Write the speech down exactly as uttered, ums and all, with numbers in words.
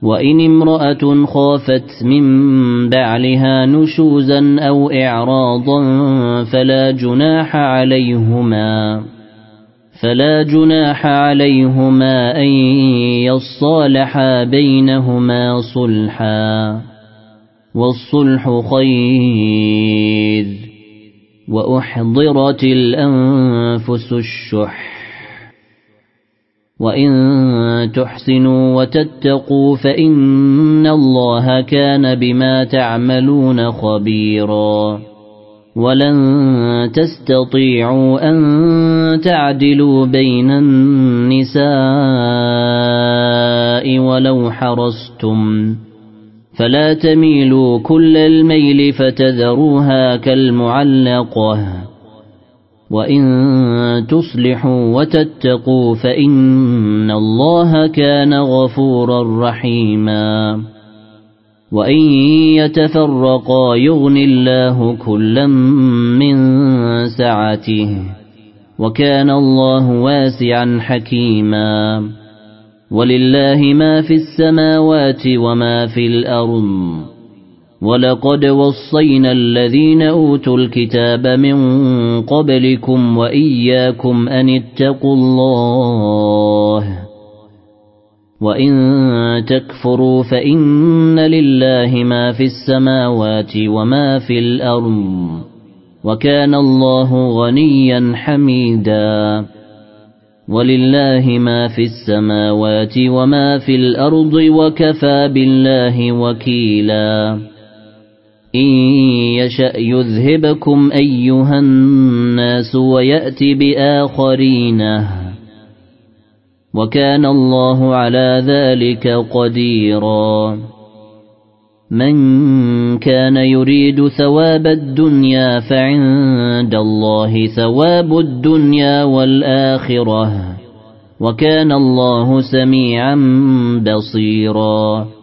وإن امرأة خافت من بعلها نشوزا أو إعراضا فلا جناح عليهما فلا جناح عليهما أن يصالحا بينهما صلحا والصلح خير وأحضرت الأنفس الشح وإن تحسنوا وتتقوا فإن الله كان بما تعملون خبيرا ولن تستطيعوا أن تعدلوا بين النساء ولو حرصتم فلا تميلوا كل الميل فتذروها كالمعلقة وإن تصلحوا وتتقوا فإن الله كان غفورا رحيما وإن يتفرقا يغن الله كلا من سعته وكان الله واسعا حكيما ولله ما في السماوات وما في الأرض ولقد وصينا الذين أوتوا الكتاب من قبلكم وإياكم أن اتقوا الله وإن تكفروا فإن لله ما في السماوات وما في الأرض وكان الله غنيا حميدا ولله ما في السماوات وما في الأرض وكفى بالله وكيلا إن يشأ يذهبكم أيها الناس ويأت بآخرين وكان الله على ذلك قديرا من كان يريد ثواب الدنيا فعند الله ثواب الدنيا والآخرة وكان الله سميعا بصيرا